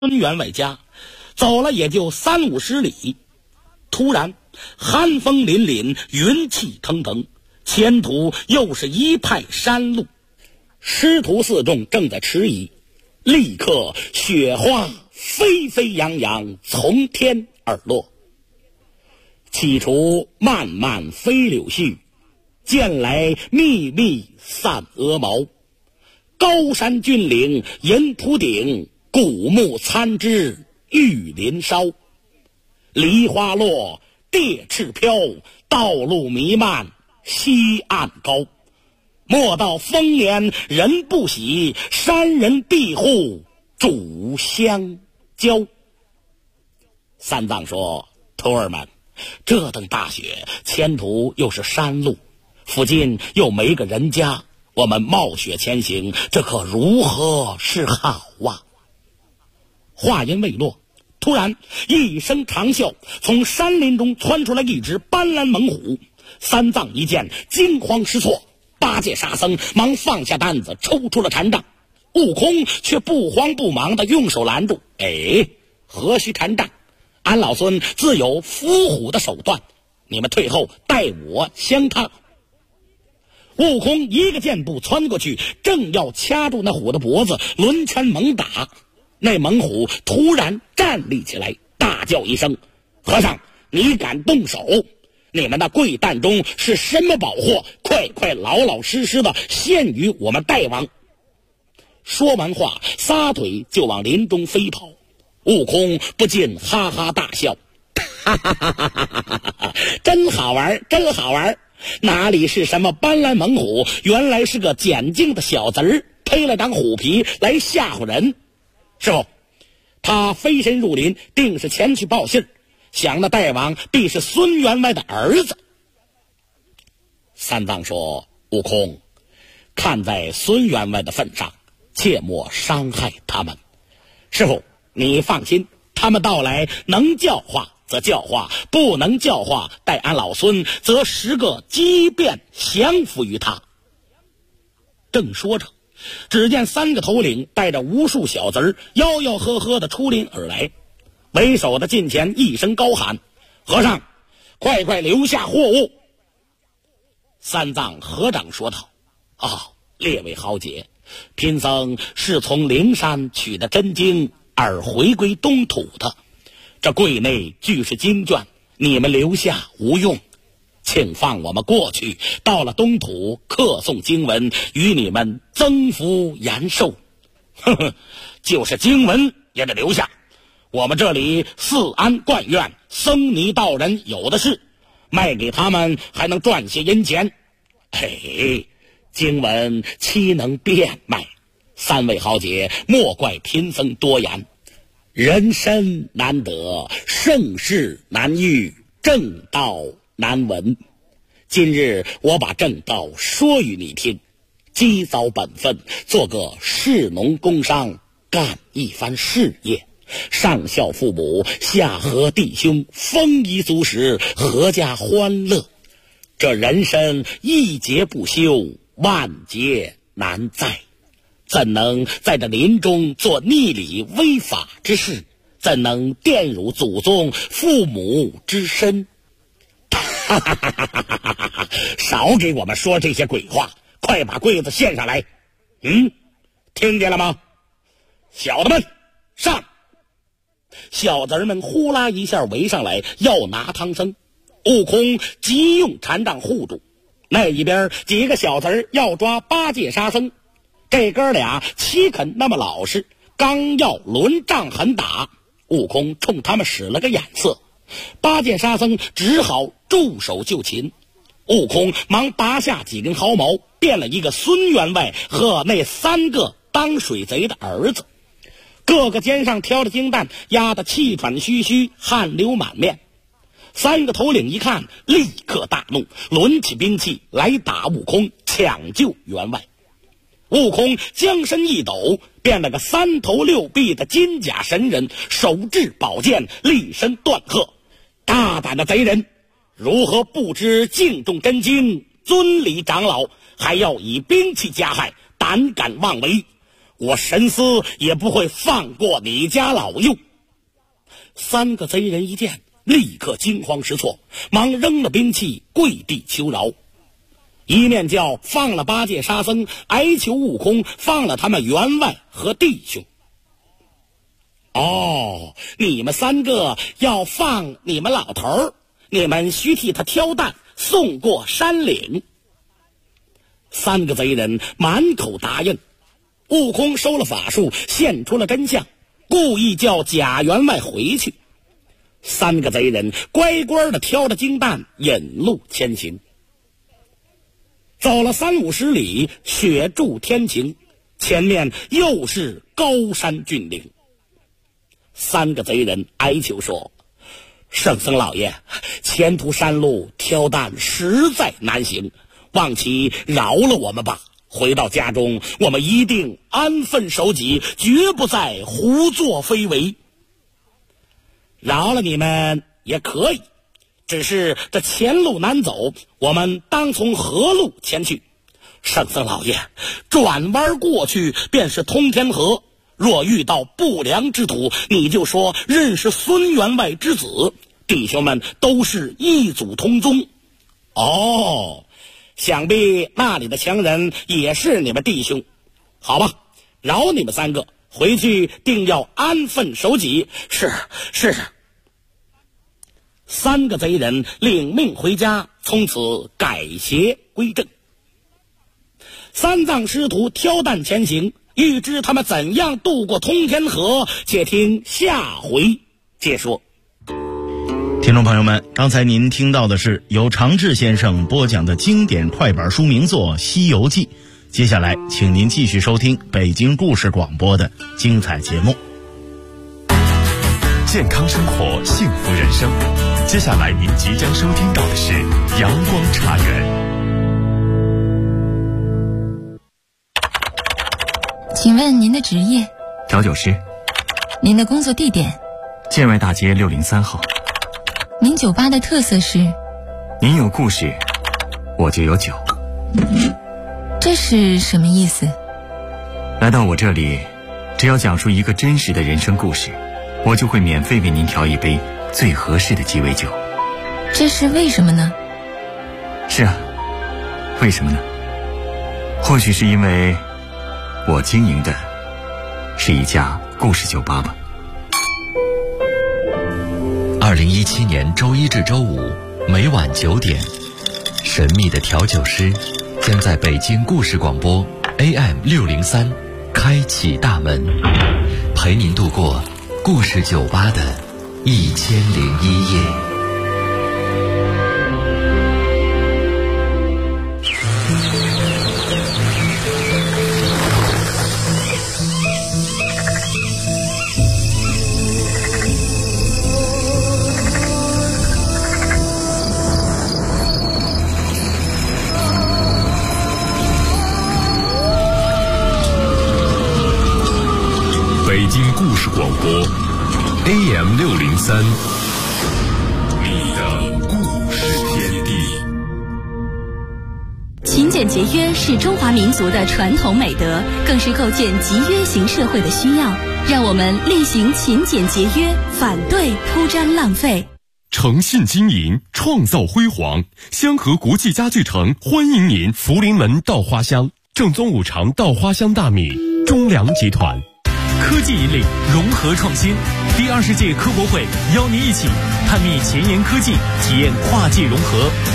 孙员外家，走了也就30-50里，突然寒风凛凛，云气腾腾，前途又是一派山路。师徒四众正在迟疑，立刻雪花飞飞扬扬从天而落。起初漫漫飞柳絮，渐来密密散鹅毛。高山峻岭银秃顶，古木参枝玉林梢。梨花落，蝶翅飘，道路弥漫西岸高。莫道丰年人不喜，山人闭户煮香蕉。三藏说：徒儿们，这等大雪，前途又是山路，附近又没个人家，我们冒雪前行，这可如何是好啊？话音未落，突然一声长啸，从山林中窜出来一只斑斓猛虎。三藏一见，惊慌失措，八戒沙僧忙放下担子，抽出了禅杖。悟空却不慌不忙地用手拦住：何须禅杖？俺老孙自有伏虎的手段，你们退后，待我相趟。悟空一个箭步窜过去，正要掐住那虎的脖子，抡拳猛打。那猛虎突然站立起来，大叫一声：和尚，你敢动手？你们那贵担中是什么宝货？快老老实实的献与我们大王。说完话，撒腿就往林中飞跑。悟空不禁哈哈大笑：哈哈哈哈哈哈，真好玩，真好玩！哪里是什么斑斓猛虎，原来是个捡净的小子儿，披了张虎皮来吓唬人。师傅，他飞身入林，定是前去报信，想那大王必是孙员外的儿子。三藏说：悟空，看在孙员外的份上，切莫伤害他们。师傅，你放心，他们到来能教化则教化，不能教化，待俺老孙则10个机变降服于他。正说着，只见3个头领带着无数小子吆吆喝喝的出林而来。为首的近前一声高喊：和尚，快留下货物！三藏合掌说道：列位豪杰，贫僧是从灵山取的真经而回归东土的，这柜内俱是经卷，你们留下无用，请放我们过去，到了东土刻诵经文，与你们增福延寿。就是经文也得留下，我们这里四安观院僧尼道人有的是，卖给他们还能赚些银钱。经文岂能变卖？3位豪杰，莫怪贫僧多言。人参难得，盛世难遇，正道难闻。今日我把正道说与你听，积早本分，做个士农工商，干一番事业，上孝父母，下和弟兄，丰衣足食，阖家欢乐。这人生一劫不休，万劫难再，怎能在这林中做逆理违法之事？怎能玷辱祖宗父母之身？少给我们说这些鬼话，快把柜子献上来。听见了吗？小子们上！小子们呼啦一下围上来，要拿唐僧。悟空急用禅杖护住，那一边几个小子要抓八戒沙僧。这哥俩岂肯那么老实，刚要抡杖狠打，悟空冲他们使了个眼色，八戒沙僧只好住手就擒。悟空忙拔下几根毫毛，变了一个孙员外和那3个当水贼的儿子，个个肩上挑着金担，压得气喘吁吁，汗流满面。3个头领一看，立刻大怒，抡起兵器来打悟空，抢救员外。悟空将身一抖，变了个3头6臂的金甲神人，手执宝剑，厉声断喝：大胆的贼人，如何不知敬重真经，尊礼长老，还要以兵器加害，胆敢妄为！ 我神思也不会放过你家老幼。3个贼人一见，立刻惊慌失措，忙扔了兵器，跪地求饶，一面叫放了八戒沙僧，哀求悟空放了他们员外和弟兄。你们3个要放你们老头儿，你们须替他挑担送过山岭。3个贼人满口答应。悟空收了法术，现出了真相，故意叫贾员外回去。3个贼人乖乖地挑着金担引路前行。走了30-50里，雪柱天晴，前面又是高山峻岭。3个贼人哀求说：圣僧老爷，前途山路挑担实在难行，望其饶了我们吧。回到家中，我们一定安分守己，绝不再胡作非为。饶了你们也可以，只是这前路难走，我们当从河路前去。圣僧老爷，转弯过去便是通天河，若遇到不良之徒，你就说认识孙员外之子，弟兄们都是一祖同宗。想必那里的强人也是你们弟兄。好吧，饶你们3个，回去定要安分守己。是。3个贼人领命回家，从此改邪归正。3藏师徒挑担前行，欲知他们怎样渡过通天河，且听下回解说。 听众朋友们，刚才您听到的是由常志先生播讲的经典快板书名作《西游记》。接下来请您继续收听北京故事广播的精彩节目。 健康生活，幸福人生。接下来您即将收听到的是阳光茶园。 请问您的职业？ 调酒师。 您的工作地点？ 建外大街603号。 您酒吧的特色是？ 您有故事，我就有酒。 这是什么意思？ 来到我这里，只要讲述一个真实的人生故事，我就会免费为您调一杯最合适的鸡尾酒。 这是为什么呢？ 是啊，为什么呢？或许是因为我经营的是一家故事酒吧吧。 2017年周一至周五每晚9点，神秘的调酒师将在北京故事广播 AM603开启大门，陪您度过故事酒吧的1001夜。 北京故事广播 AM603，你的故事天地。 勤俭节约是中华民族的传统美德，更是构建集约型社会的需要。让我们厉行勤俭节约，反对铺张浪费。 诚信经营，创造辉煌。香河国际家具城欢迎您！福临门稻花香，正宗五常稻花香大米，中粮集团。 科技引领，融合创新。第20届科博会邀您一起探秘前沿科技，体验跨界融合。